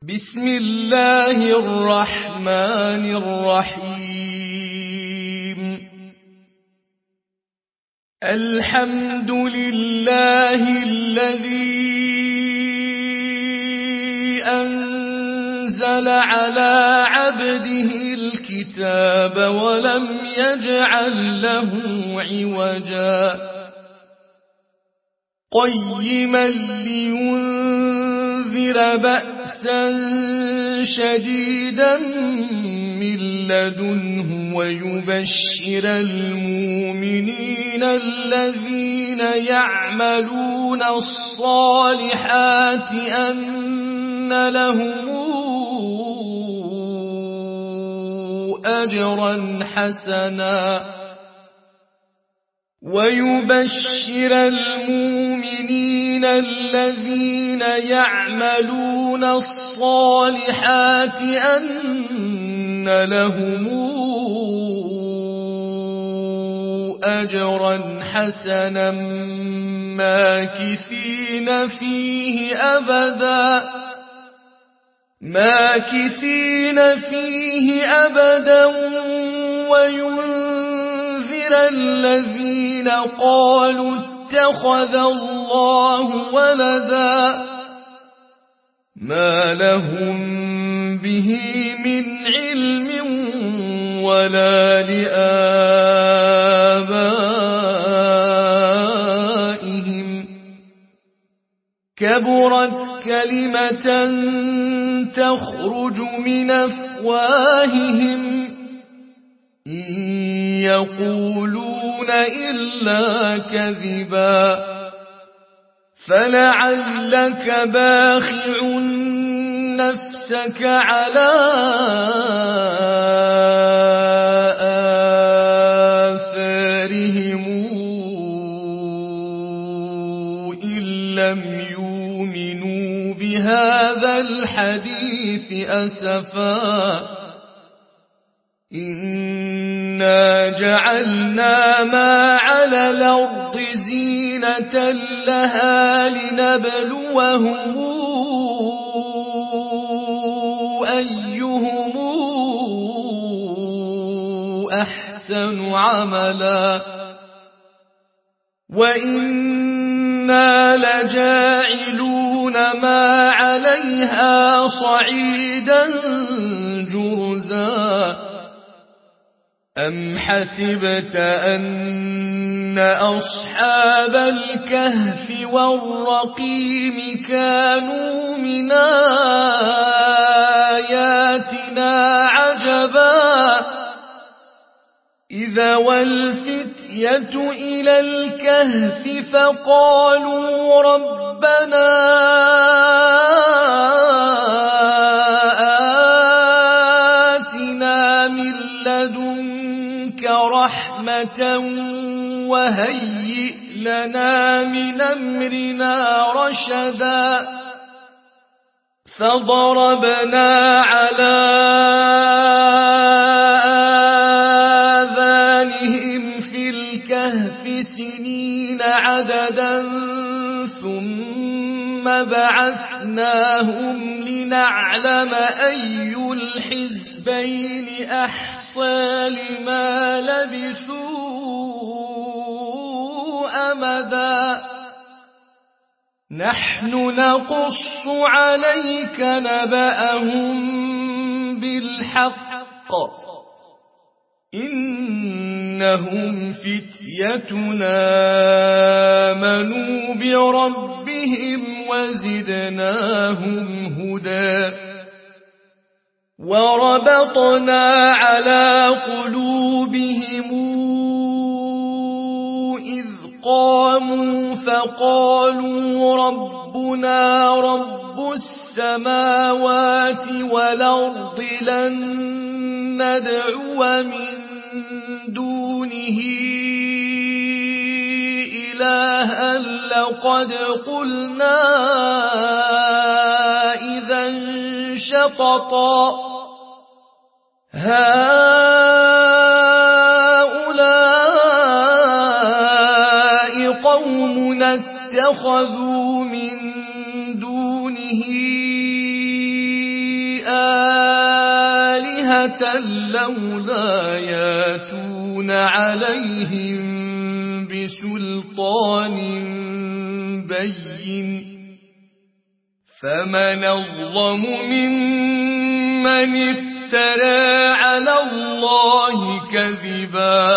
بسم الله الرحمن الرحيم الحمد لله الذي أنزل على عبده الكتاب ولم يجعل له عوجا قيما لينذر بأسا شديدا من لدنه ويبشر المؤمنين الذين يعملون الصالحات أن لهم أجرا حسنا ويبشر المؤمنين الذين يعملون الصالحات أن لهم أجرا حسنا ماكثين فيه أبدا وينذر الذين قالوا اتخذ الله ولدا ما لهم به من علم ولا لآبائهم كبرت كلمة تخرج من أفواههم إن يقولون إلا كذبا فلعلك باخع نفسك على آثارهم إن لم يؤمنوا بهذا الحديث أسفا إنا جعلنا ما على الأرض زينة لها لنبلوهم أيهم أحسن عملا وإنا لجاعلون ما عليها صعيدا جرزا أم حسبت أن أصحاب الكهف والرقيم كانوا من آياتنا عجبا إذا والفتية إلى الكهف فقالوا ربنا آتنا من لدنك رحمة وهيئ لنا من أمرنا رشدا فضربنا على آذانهم في الكهف سنين عددا ثم بعثناهم لنعلم أي الحزبين أحصى لما لبثوا أمدا نحن نقص عليك نبأهم بالحق إنهم فتيتنا آمنوا بربهم وزدناهم هدى وربطنا على قلوبهم إذ قاموا فقالوا ربنا رب السماوات والأرض لن ندعو من دونه إلها لقد قلنا إذا شططا هؤلاء قومنا اتخذوا من دونه آلهة لولا ياتون عليهم بسلطان بين فمن أظلم ممن افترى على الله كذبا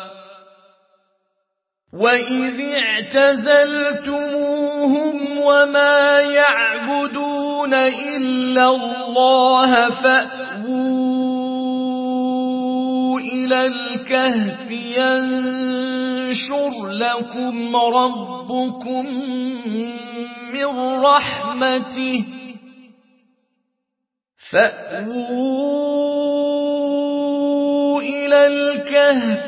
وإذ اعتزلتموهم وما يعبدون إلا الله فأووا إلى الكهف ينشر لكم ربكم من رحمته فأووا إلى الكهف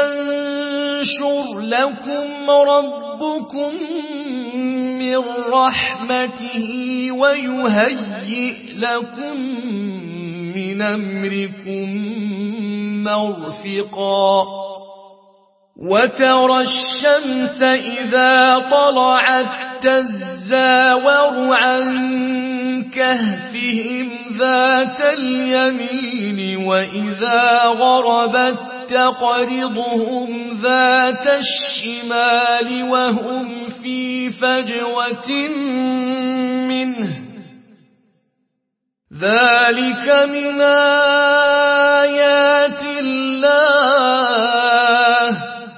ينشر لكم ربكم من رحمته ويهيئ لكم من أمركم مرفقا وترى الشمس إذا طلعت تزاور عن كهفهم ذات اليمين وإذا غربت تقرضهم ذات الشمال وهم في فجوة منه ذلك من آيات الله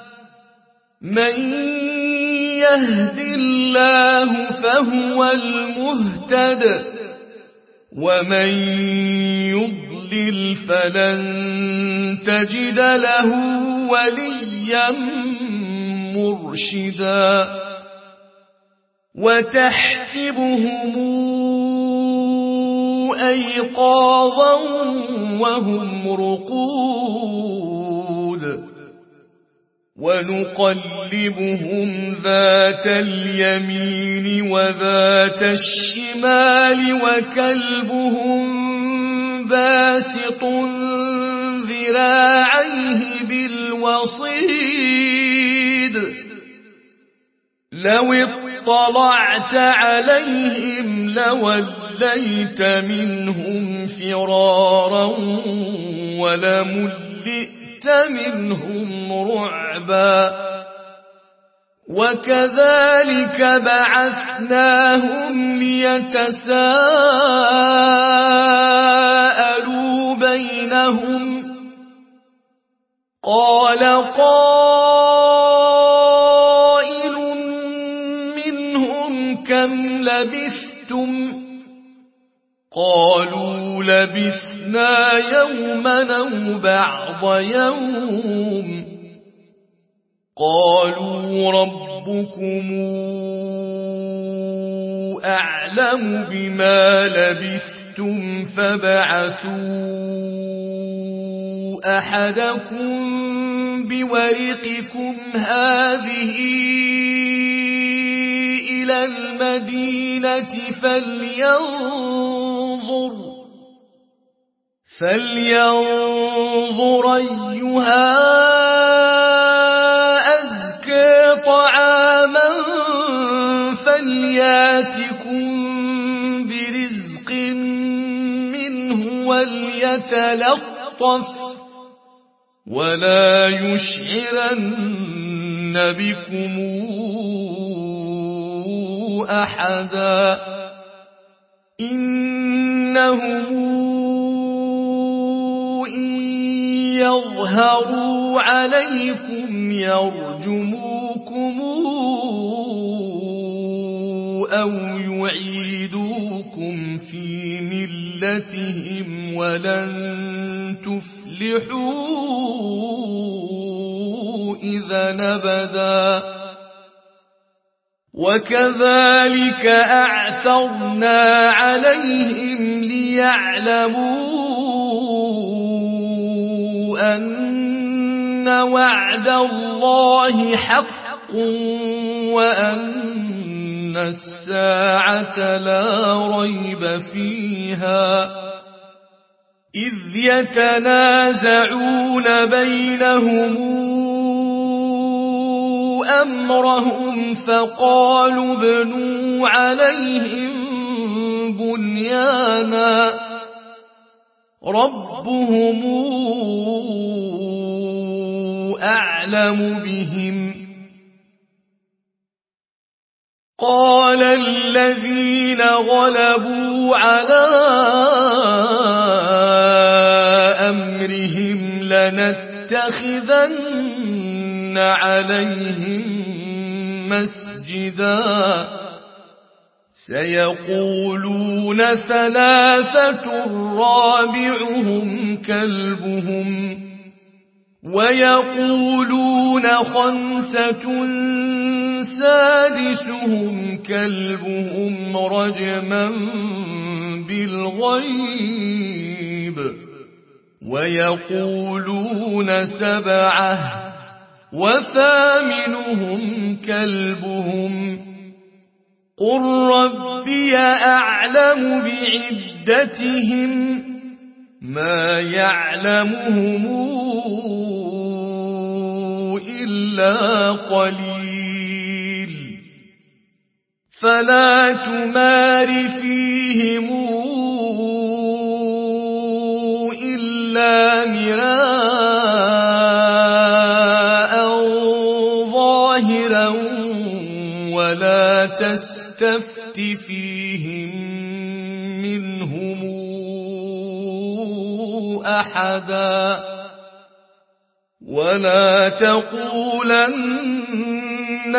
من يهد الله فهو المهتد ومن يضلل فلن تجد له وليا مرشدا وتحسبهم أيقاظا وهم رقود ونقلبهم ذات اليمين وذات الشمال وكلبهم باسط ذراعيه بالوصيد لو اطلعت عليهم لوليت منهم فرارا ولملئت منهم رعبا وكذلك بعثناهم ليتساءلوا بينهم قال قائل منهم كم لبثتم قالوا لبثنا يوما أو بعض يوم قالوا ربكم أعلم بما لبثتم فابعثوا أحدكم بورقكم هذه إلى المدينة فلينظر أيها أزكى طعاما فلياتكم برزق منه وليتلطف ولا يشعرن بكم أحدا إنهم إن يظهروا عليكم يرجموكم أو يعيدوكم في ملتهم ولن تفلحوا إذا أبدا وكذلك أعثرنا عليهم ليعلموا أن وعد الله حق وأن الساعة لا ريب فيها إذ يتنازعون بينهم أمرهم فقالوا ابنوا عليهم بنيانا ربهم أعلم بهم. قال الذين غلبوا على أمرهم لنتخذن عليهم مسجدا سيقولون ثلاثة رابعهم كلبهم ويقولون خمسة سادسهم كلبهم رجما بالغيب ويقولون سبعة وثامنهم كلبهم قل ربي أعلم بعدتهم ما يعلمهم إلا قليل فلا تمار فيهم إلا مراء ظاهرا ولا تستفت فيهم منهم أحدا ولا تقولن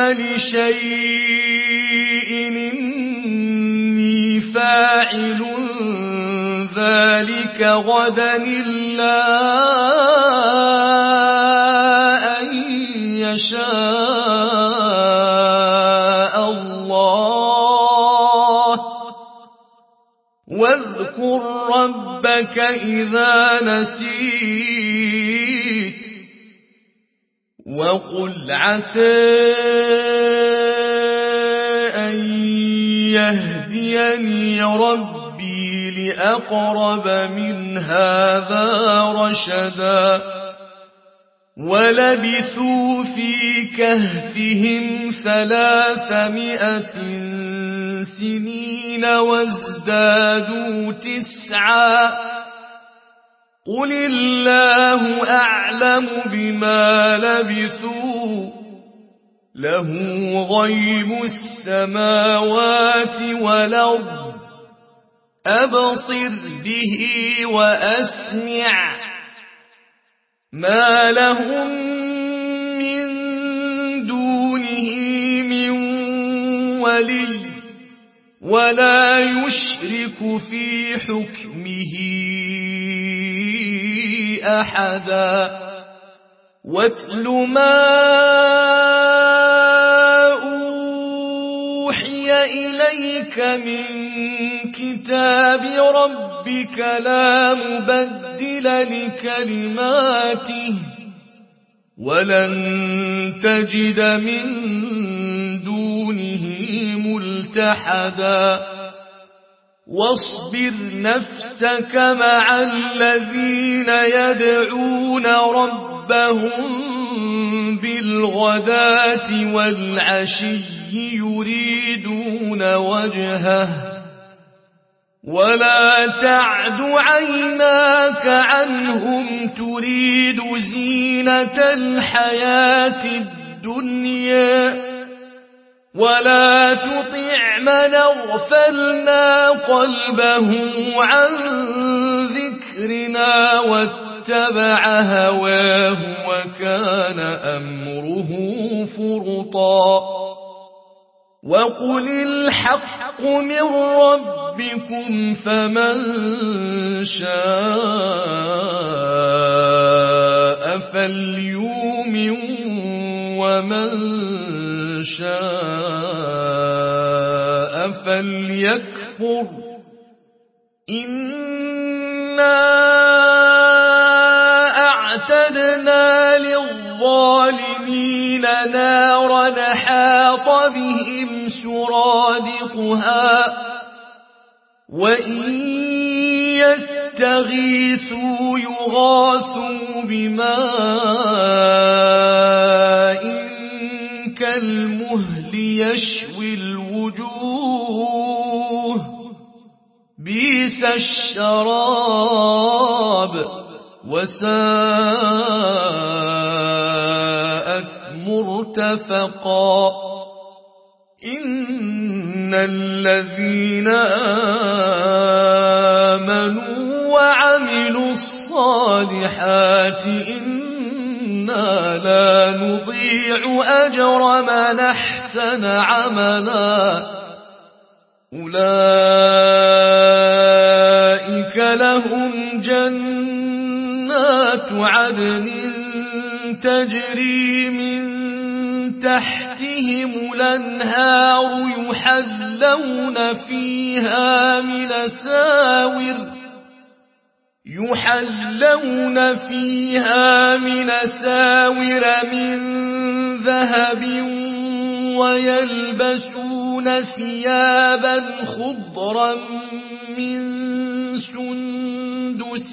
لشيء إني فاعل ذلك غدا إلا أن يشاء الله واذكر ربك إذا نسيت وقل عسى أن يهديني ربي لأقرب من هذا رشدا ولبثوا في كهفهم 300 سنين وازدادوا 9 قل الله أعلم بما لبثوا له غيب السماوات والأرض أبصر به وأسمع ما لهم من دونه من ولي ولا يشرك في حكمه أحدا واتل ما أوحي إليك من كتاب ربك لا مبدل لكلماته ولن تجد من دونه ملتحدا واصبر نفسك مع الذين يدعون ربهم بالغداة والعشي يريدون وجهه ولا تعد عيناك عنهم تريد زينة الحياة الدنيا ولا تطع من اغفلنا قلبه عن ذكرنا واتبع هواه وكان أمره فرطا وقل الحق من ربكم فمن شاء فليؤمن ومن شاء فليكفر إنا أعتدنا للظالمين نارا حاط بهم سرادقها وإن يستغيثوا يغاثوا بماء كالمهل يشوي الوجوه بئس بئس الشراب وساءت مرتفقا إن الذين آمنوا وعملوا الصالحات إنا لا نضيع أجر من أحسن عملا أولئك لهم جنات عدن تجري من تحتهم الأنهار يحلون فيها من أساور من ذهب ويلبسون ثيابا خضرا من سندس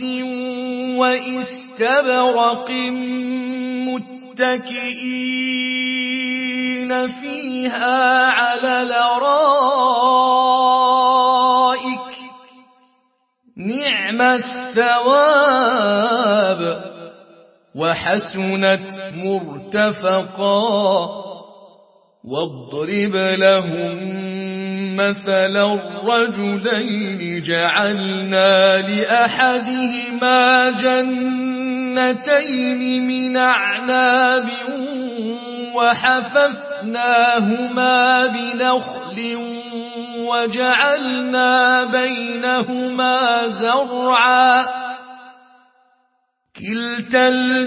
وإستبرق متكئين فيها على الأرائك نعم الثواب وحسنت مرتفقا واضرب لهم مثلا الرجلين جعلنا لأحدهما جنتين من أعناب وحففناهما بنخل وجعلنا بينهما زرعا كلتا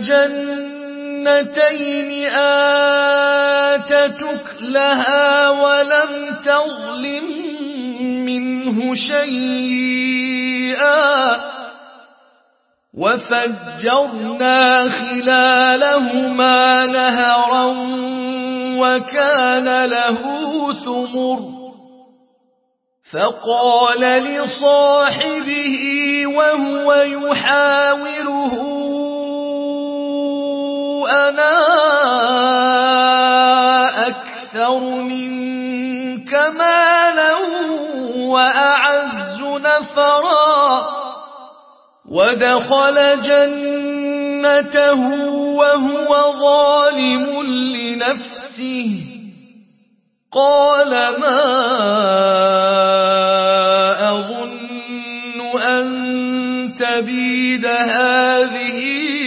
الجنتين آتت أكلها ولم تظلم منه شيئا وفجرنا خلالهما نهرا وكان له ثمر فقال لصاحبه وهو يحاوره أنا أكثر منك مالا وأعز نفرا ودخل جنته وهو ظالم لنفسه قال ما أظن أن تبيد هذه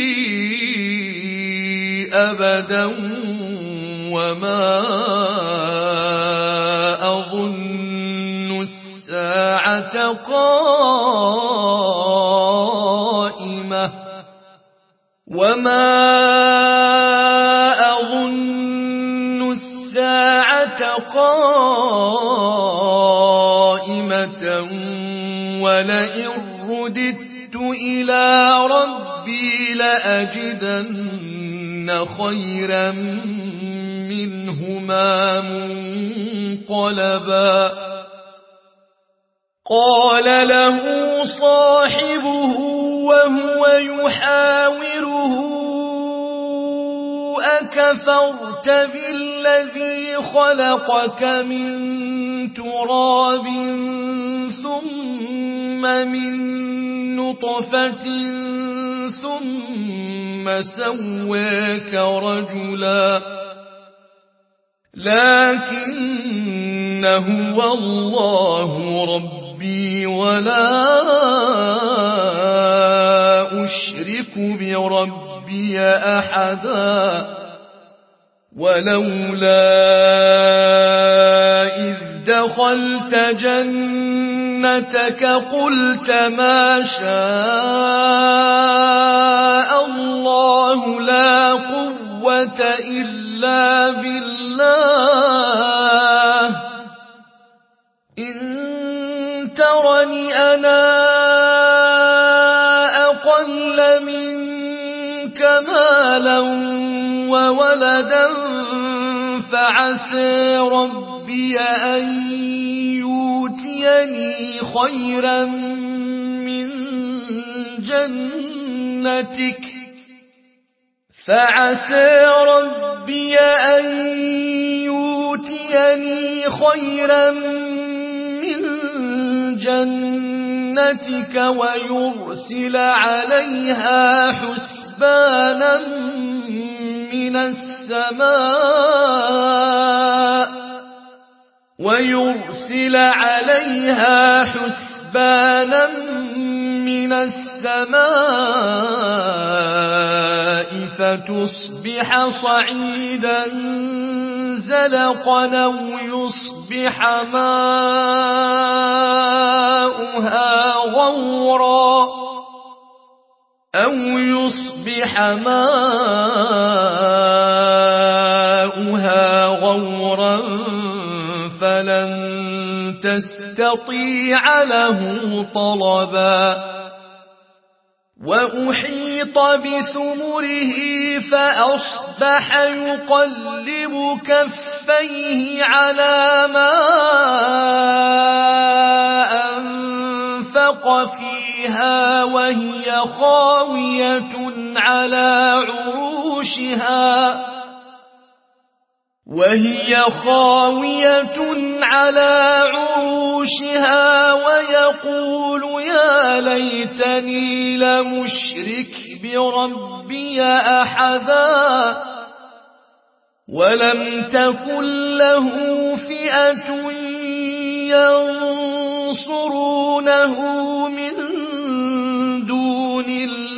أبدا وما أظن الساعة قائمة ولئن رددت إلى ربي لأجدن خيرا منهما منقلبا قال له صاحبه وهو يحاوره أكفرت بالذي خلقك من تراب ثم من نطفة ثم سواك رجلا لكن هو الله ربي ولا أشرك بربي أحدا ولولا إذ دخلت جنتك قلت ما شاء الله لا قوة إلا بالله إن ترني أنا أقل منك مالا وولدا فعسى ربي أن يؤتيني خيرا من جنتك بسنتك ويرسل عليها حسبانا من السماء فتصبح صعيدا زلقا أو يصبح ماؤها غورا فلن تستطيع له طلبا وأحيط بثمره فأصبح يقلب كفيه على ما أنفق فيها وهي خاوية على عروشها ويقول يا ليتني لمشرك بربي أحدا ولم تكن له فئة ينصرونه من دون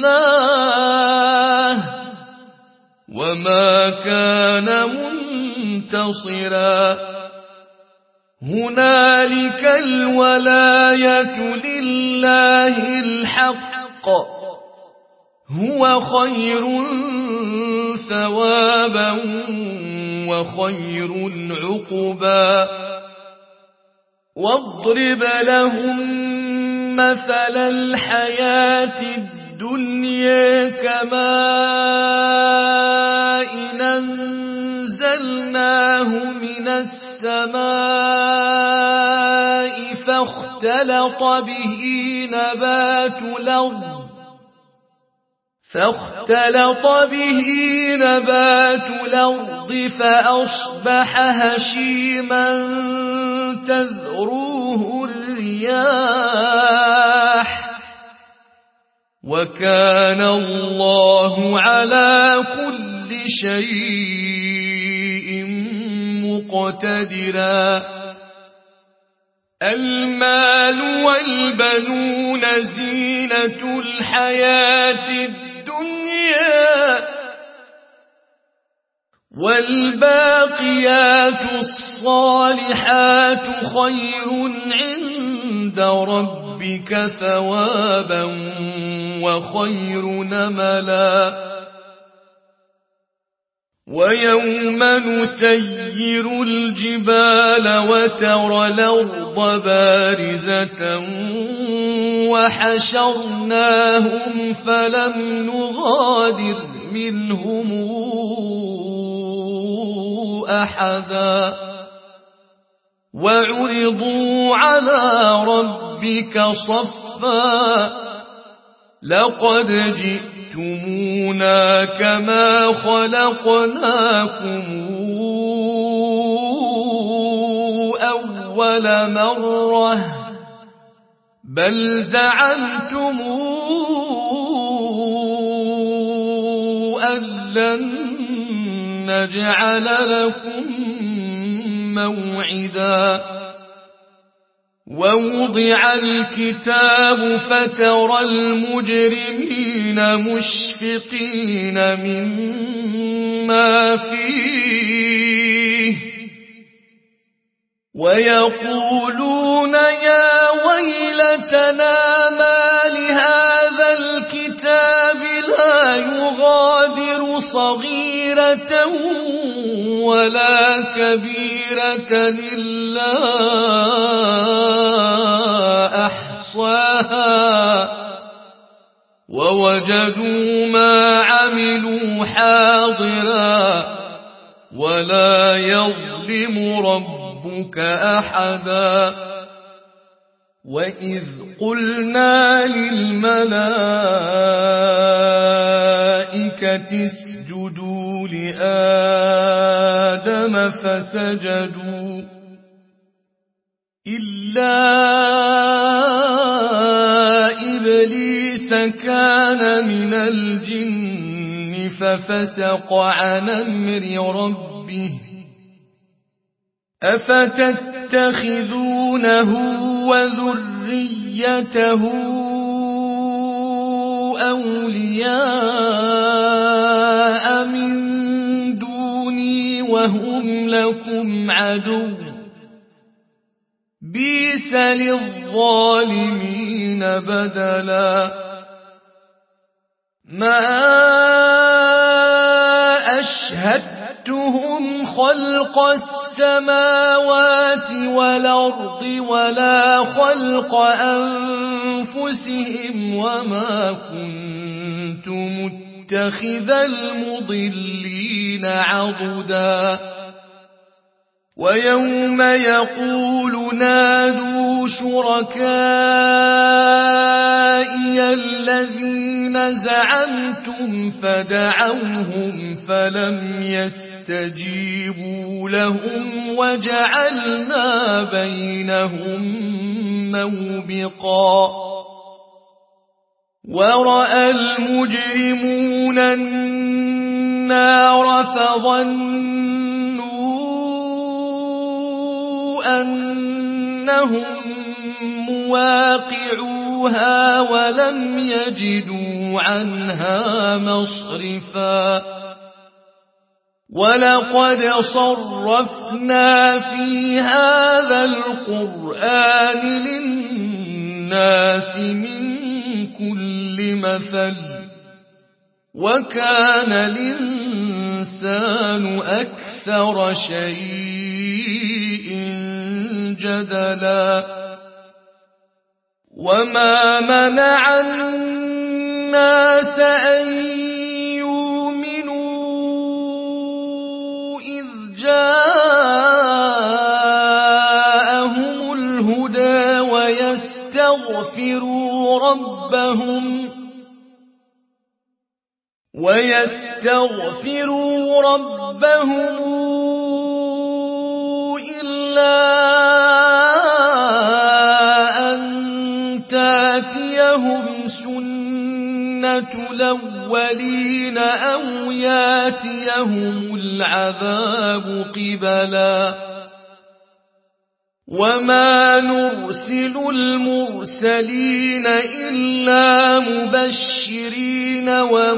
الله وما كان منتصرا هنالك الولاية لله الحق هو خير ثوابا وخير عقبا واضرب لهم مثل الحياة الدنيا كماء أنزلناه من السماء فاختلط به نبات الأرض فأصبح هشيما تذروه الرياح وكان الله على كل شيء مقتدرا المال والبنون زينة الحياة الدنيا والباقيات الصالحات خير عند ربك ثوابا وخير نملا ويوم نسير الجبال وترى الأرض بارزة وحشرناهم فلم نغادر منهم أحدا وعرضوا على ربك صفا لقد جئتمونا كما خلقناكم أول مرة بل زعمتم أن لن نجعل لكم موعدا ووضع الكتاب فترى المجرمين مشفقين مما فيه ويقولون يا ويلتنا ما لهذا الكتاب لا يغادر صغيرة ولا كبيرة إلا أحصاها ووجدوا ما عملوا حاضرا ولا يظلم ربك أحدا وإذ قلنا للملائكة اسجدوا لآدم فسجدوا إلا إبليس كان من الجن ففسق عن أمر ربه أفتتخذونه وذريته أولياء من دوني وهم لكم عدو بئس للظالمين بدلا ما أشهدتهم خلق السماوات والأرض ولا خلق أنفسهم وما كنت متخذ المضلين عضدا ويوم يقول نادوا شركائي الذين زعمتم فدعوهم فلم يستجيبوا لهم وجعلنا بينهم موبقا ورأى المجرمون النار أنهم مواقعوها ولم يجدوا عنها مصرفا ولقد صرفنا في هذا القرآن للناس من كل مثل وكان الإنسان أكثر شيء جدلا وما منع الناس أن يؤمنوا إذ جاءهم الهدى ويستغفروا ربهم إلا أن تاتيهم سنة الأولين أو ياتيهم العذاب قبلا وما نرسل المرسلين إلا مبشرين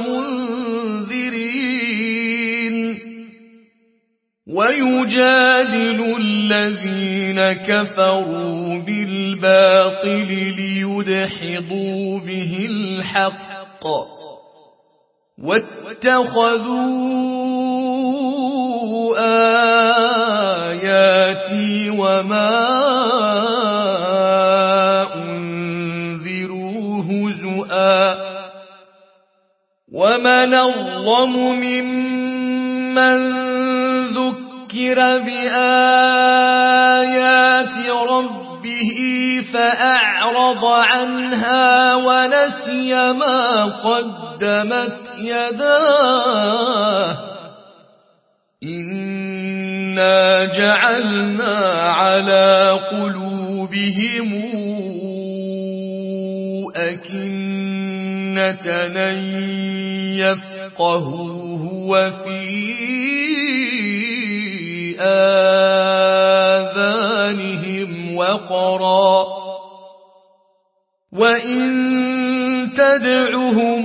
ومنذرين ويجادل الذين كفروا بالباطل ليدحضوا به الحق واتخذوا آياتي وما أنذروا هزؤا ومن أظلم ممن ذكر بآيات ربه فأعرض عنها ونسي ما قدمت يداه إنا جعلنا على قلوبهم أكنة أن يفقهوه وفي آذانهم وقرا وإن تدعهم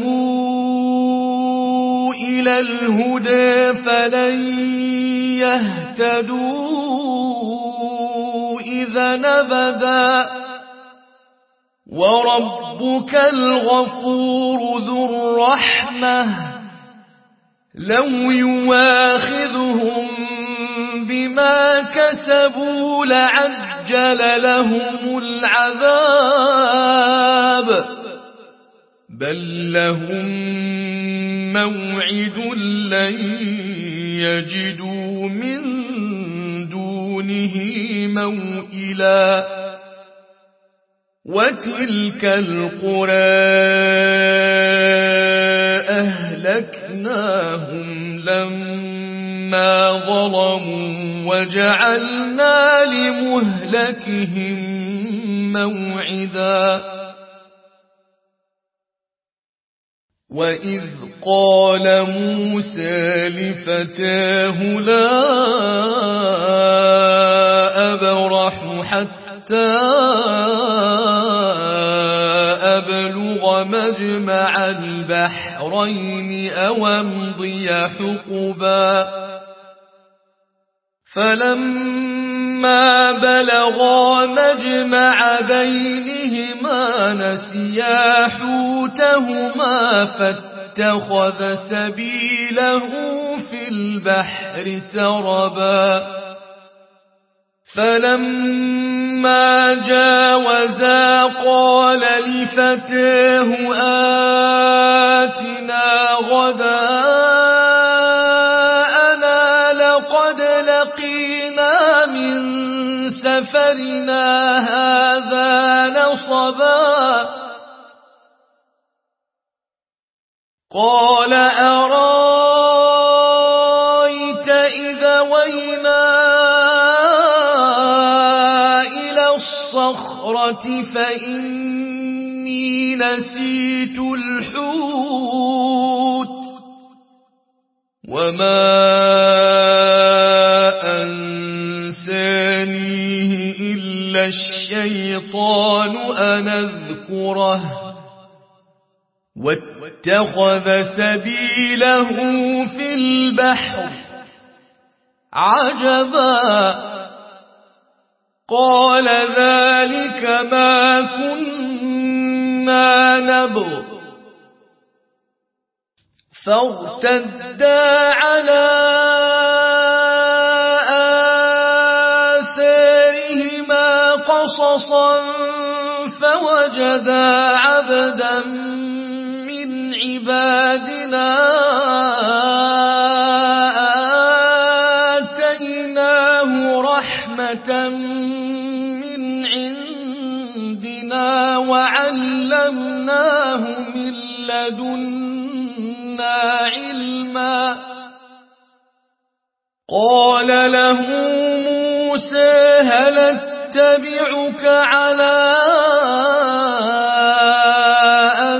إلى الهدى فلن يهتدوا إذا أبدا وربك الغفور ذو الرحمة لو يواخذهم بما كسبوا لعجل لهم العذاب بل لهم موعد لن يجدوا من دونه موئلا وتلك القرى أهلكناهم لما ظلموا وجعلنا لمهلكهم موعدا وإذ قال موسى لفتاه لا أبرح حتى أبلغ مجمع البحرين أو أمضي حقبا فلما بلغا مجمع بينهما نسيا حوتهما فاتخذ سبيله في البحر سربا فلما جاوزا قال لفتاه آتنا غداءنا لقد لقينا من سفرنا هذا نصبا قال أرأيت إذا وينا إلى الصخرة فإني نسيت الحوت وما أنسانيه إلا الشيطان أن أذكره واتخذ سبيله في البحر عجبا قال ذلك ما كنا نبغ فارتدا على آثارهما قصصا فوجدا عبدا من عبادنا آتيناه رحمة من عندنا وعلمناه من لدنا علما قال له موسى هل اتبعك على أن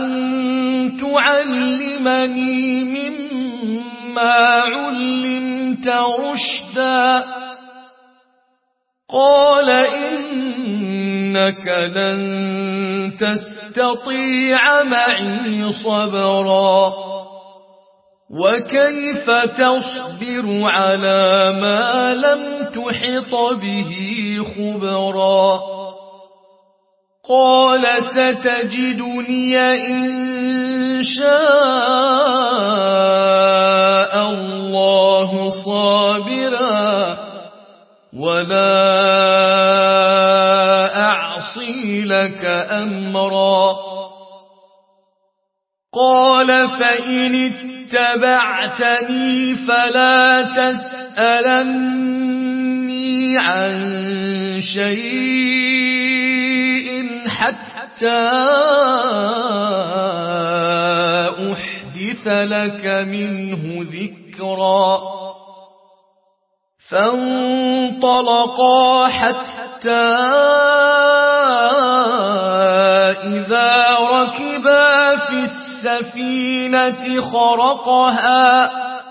تعلمني مما علمت رشدا قال إنك لن تستطيع معي صبرا وكيف تصبر على ما لم تحط به خبرا قال ستجدني إن شاء الله صابرا ولا أعصي لك أمرا قال فإن اتبعتني فلا تسألني عن شيء حتى أحدث لك منه ذكرا فانطلقا حتى إذا ركبا في السفينة خرقها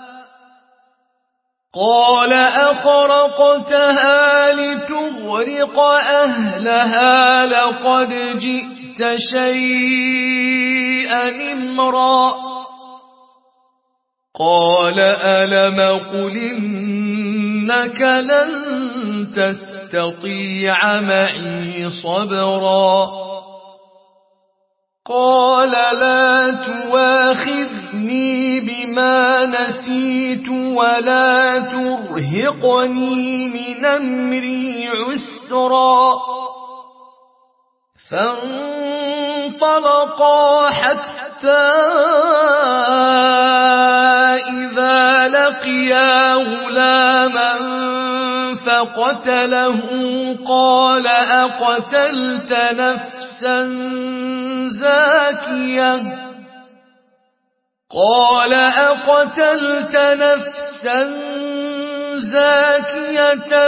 قال أخرقتها لتغرق أهلها لقد جئت شيئا إمرا قال ألم قل إنك لن تستطيع معي صبرا قال لا تواخذني بما نسيت ولا ترهقني من أمري عسرا فانطلقا حتى إذا لقيا غلاما فقتله قال أقتلت نفسا زاكية قال أقتلت نفسا زاكية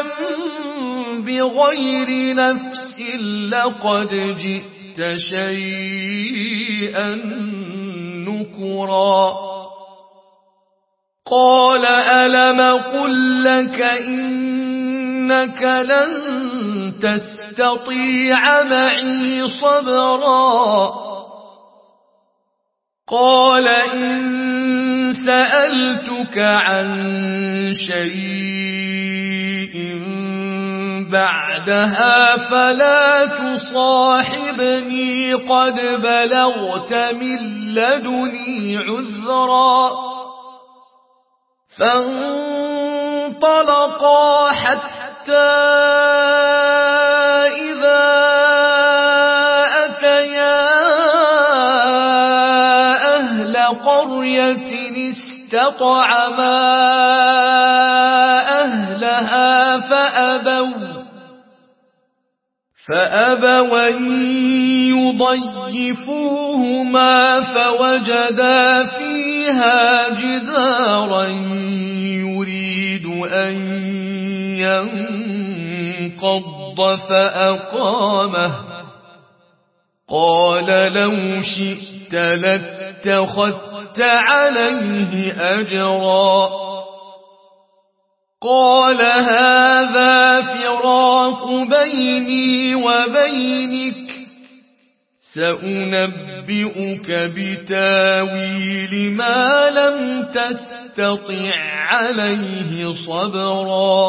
بغير نفس لقد جئت شيئا نكرا قال ألم قل لك إنك لن تستطيع معي صبرا قال إن سألتك عن شيء بعدها فلا تصاحبني قد بلغت من لدني عذرا فانطلقا حتى إذا أتيا أهل قرية استطعما أهلها فأبوا يضيفوهما فوجدا فيها جدارا يريد أن ينقض فأقامه قال لو شئت لاتخذت عليه أجرا قال هذا فراق بيني وبينك سأنبئك بتاويل ما لم تستطع عليه صبرا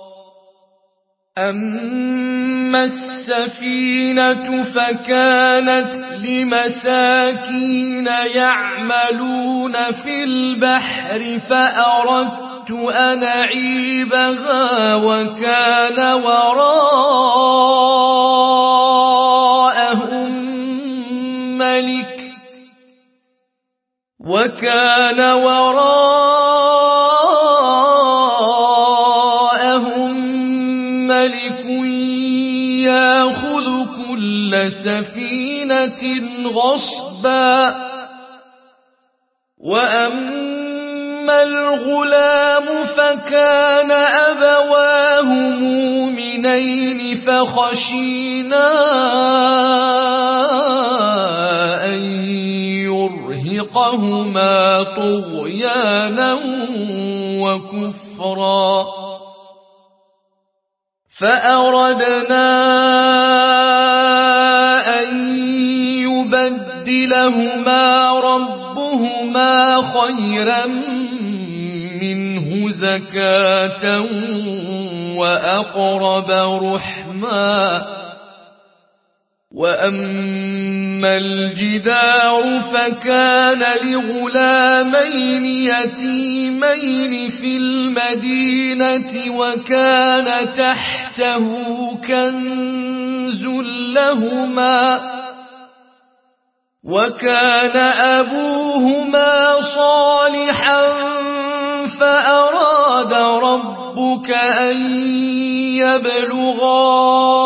أما السفينة فكانت لمساكين يعملون في البحر فأردت أن أعيبها وكان وراءهم ملك يأخذ كل سفينة غصبا وأما الغلام فكان أبواه مؤمنين فخشينا أن يرهقهما طغيانا وكفرا فأردنا أن يبدلهما ربهما خيرا منه زكاة وأقرب رحما وأما الجدار فكان لغلامين يتيمين في المدينة وكان تحته كنز لهما وكان أبوهما صالحا فأراد ربك أن يبلغا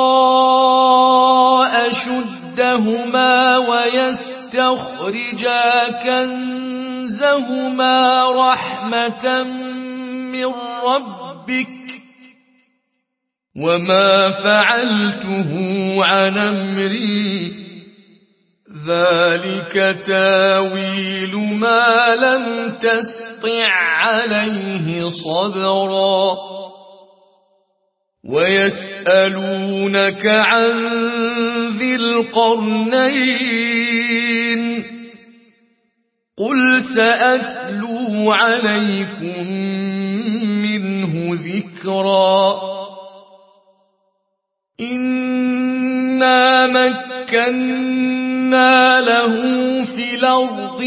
أشدهما ويستخرجا كنزهما رحمة من ربك وما فعلته عن أمري ذلك تاويل ما لم تستطع عليه صبرا ويسألونك عن ذي القرنين قل سأتلو عليكم منه ذكرا إنا مكنا له في الأرض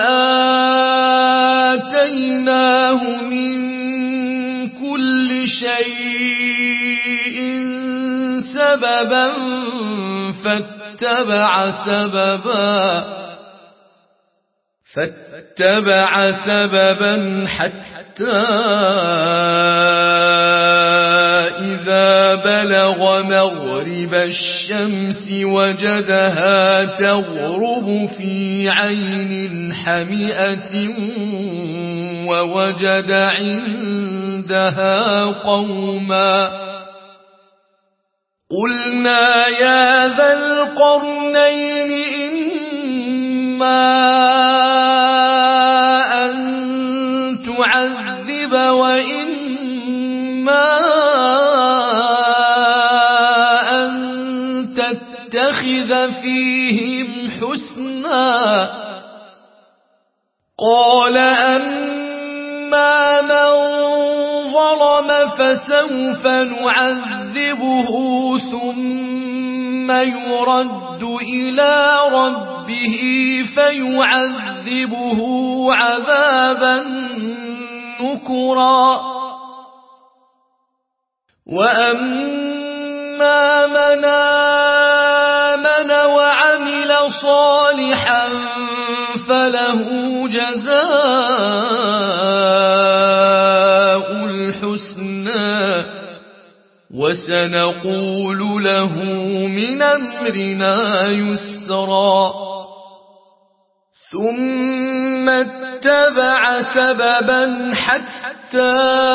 وآتيناه من كل شيء سببا فاتبع سببا حتى إذا بلغ مغرب الشمس وجدها تغرب في عين حمئة ووجد عندها قوما قلنا يا ذا القرنين إما قال أما من ظلم فسوف نعذبه ثم يرد إلى ربه فيعذبه عذابا نكرا وأما من آمن وعمل صالحا فله جزاء الحسنى وسنقول له من أمرنا يسرا ثم اتبع سببا حتى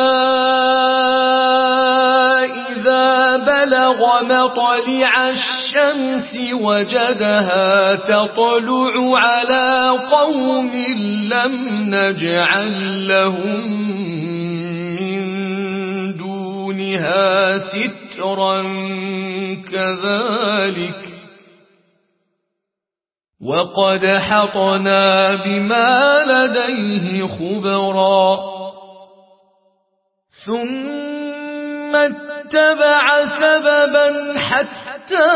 إذا بلغ مطلع الشمس وجدها تطلع على قوم لم نجعل لهم من دونها سترا كذلك وقد حطنا بما لديه خبرا ثم اتبع سببا حتى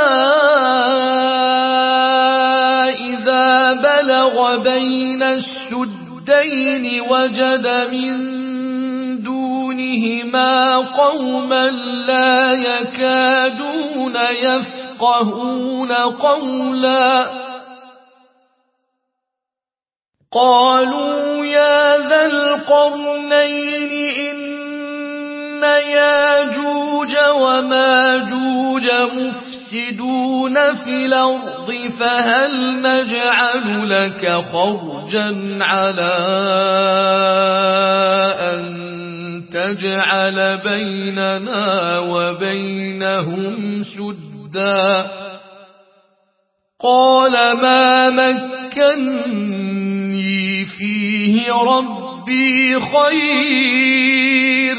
إذا بلغ بين السدين وجد من دونهما قوما لا يكادون يفقهون قولا قالوا يا ذا القرنين إن ياجوج وماجوج مفسدون في الأرض فهل نجعل لك خرجا على أن تجعل بيننا وبينهم سدا قال ما مكني فيه ربي خير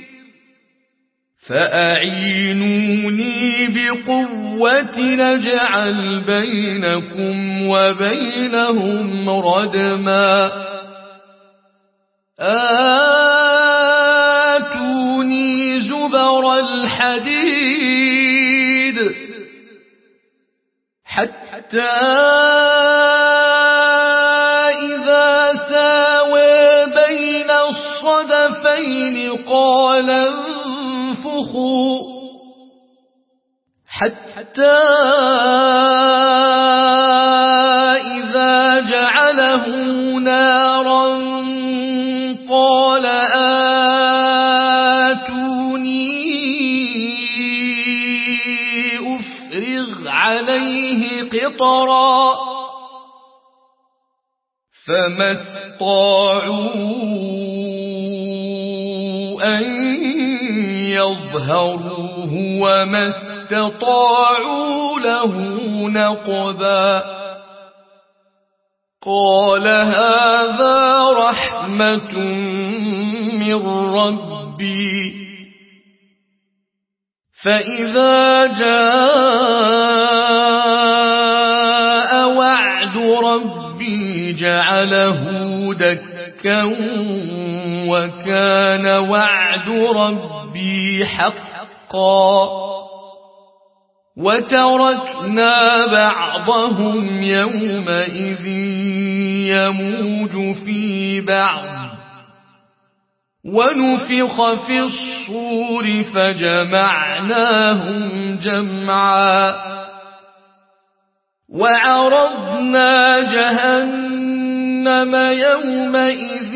فأعينوني بقوة نجعل بينكم وبينهم ردما آتوني زبر الحديد حتى إذا ساوى بين الصدفين قال انفخوا حتى إذا جعله نارا قال آتوني أفرغ عليه قطرا فما استطاعوا أن يظهروه وما استطاعوا له نقبا قال هذا رحمة من ربي فإذا جاء وعد ربي جعله دكا وكان وعد ربي حقا وتركنا بعضهم يومئذ يموج في بعض ونفخ في الصور فجمعناهم جمعا وعرضنا جهنم يومئذ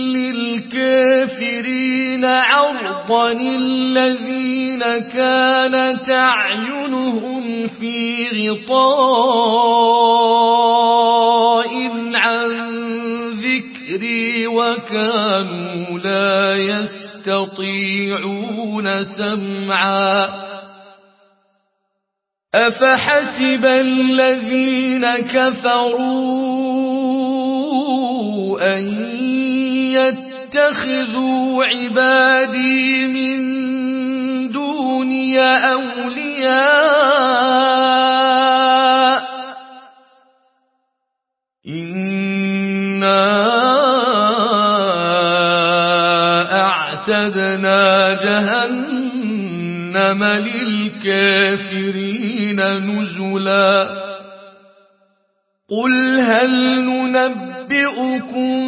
للكافرين عرضا الذين كانت أعينهم في غطاء عن ذكري وكانوا لا يستطيعون سمعا أفحسب الذين كفروا أن يتخذوا عبادي من دوني أولياء إنا وأعتدنا جهنم للكافرين نزلا قل هل ننبئكم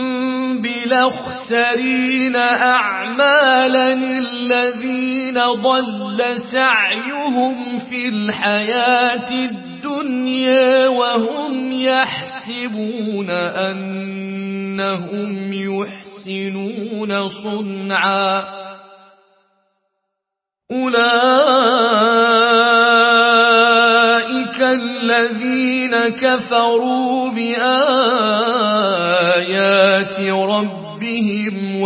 بالأخسرين أعمالا الذين ضل سعيهم في الحياة الدنيا وهم يحسبون أنهم يحسنون صنعا أولئك الذين كفروا بآيات ربهم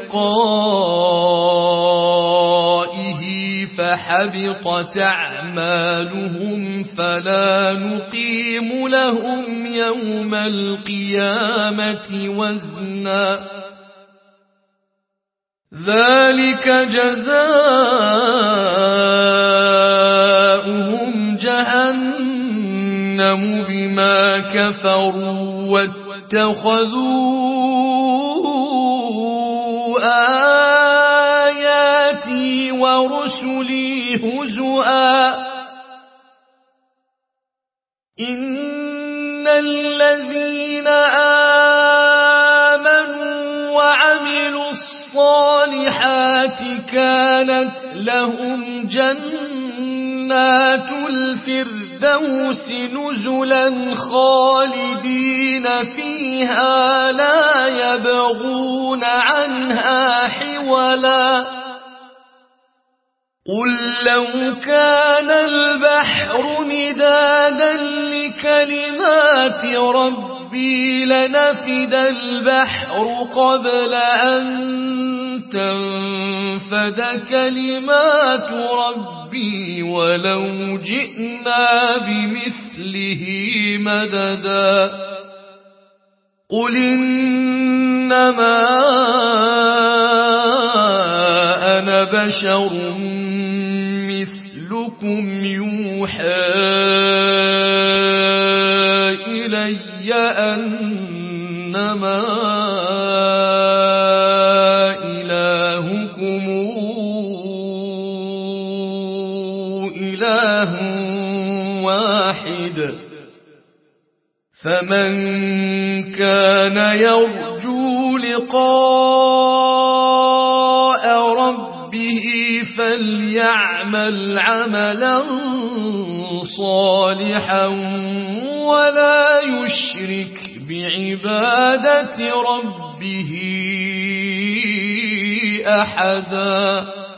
ولقائه فحبطت أعمالهم فلا نقيم لهم يوم القيامة وزنا ذلك جزاؤهم جهنم بما كفروا واتخذوا آياتي ورسلي هزؤا إن الذين آمنوا وعملوا الصالحات كانت لهم جنات الفردوس نزلا خالدين فيها لا يبغون عنها حولا قل لو كان البحر مدادا لكلمات ربي لنفد البحر قبل أن تنفد كلمات ربي ولو جئنا بمثله مددا قل إنما أنا بشر مثلكم يوحى إلي أنما إلهكم إله واحد فمن كان يرجو لقاء ربه فليعمل عملا صالحا ولا يشرك بعبادة ربه أحدا